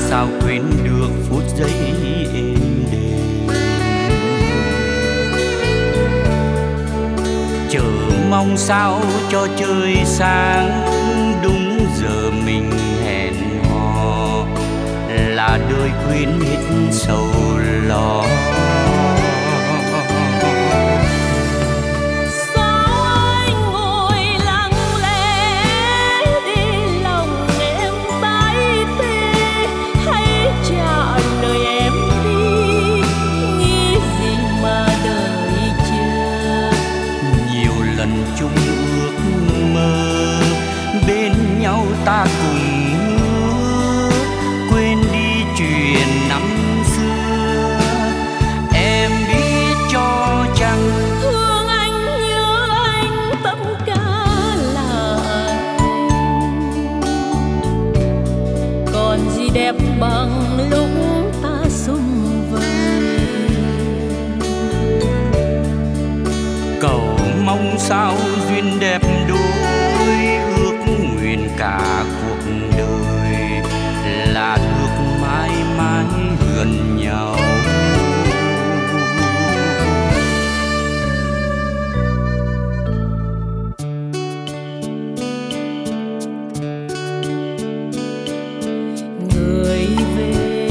sao quên được phút giây êm đềm. Chờ mong sao cho trời sáng, đúng giờ mình hẹn hò, là đời quên hết sầu lo. Chung ước mơ bên nhau ta cùng hứa quên đi chuyện năm xưa. Em biết cho chăng thương anh nhớ anh tất cả là anh. Còn gì đẹp bằng lúc ta sum vầy. cầu mong sao duyên đẹp đôi, ước nguyện cả cuộc đời là được mãi mãi gần nhau. Người về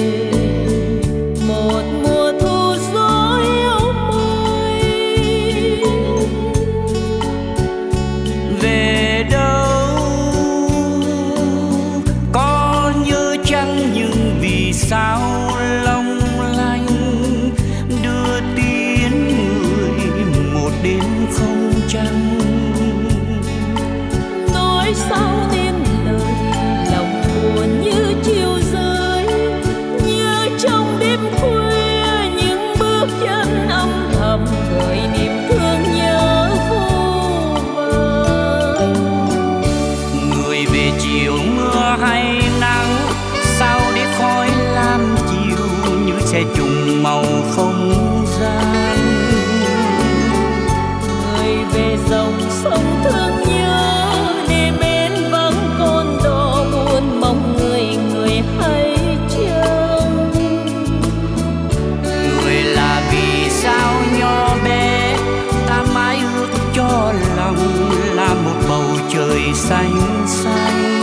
một mùa thu dối áo mây, Về đâu có nhớ chăng, nhưng vì sao long lanh đưa tiến người một đêm không trăng. nói sao nên lời lòng buồn như chiều rơi, như trong đêm khuya những bước chân âm thầm gợi niềm thương nhớ vô vời. Người về chiều mưa hay nắng, sao để khói lam chiều như sẽ trùng màu không gian. Người về dòng sông thương nhớ, để bên vắng con đò buồn mong người hãy trông. Người là vì sao nhỏ bé, ta mãi ước cho lòng là một bầu trời xanh xanh.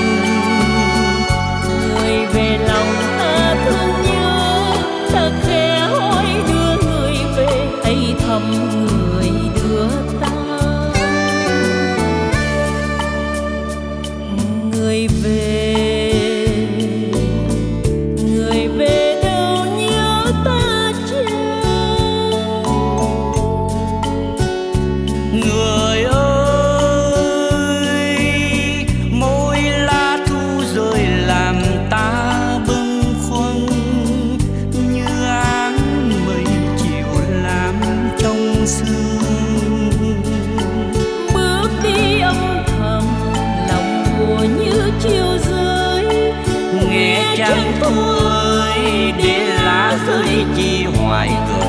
Người về lòng ta thương nhớ, ta khẽ hỏi đưa người về hay thăm người đưa ta. Người về đâu nhớ ta chăng? Người ơi, mỗi lá thu rơi làm ta bâng khuâng, như áng mây chiều làm trong sương. Bước đi âm thầm lòng buồn như chiều rơi, Nghe trăng thôi để lá rơi chi hoài gợi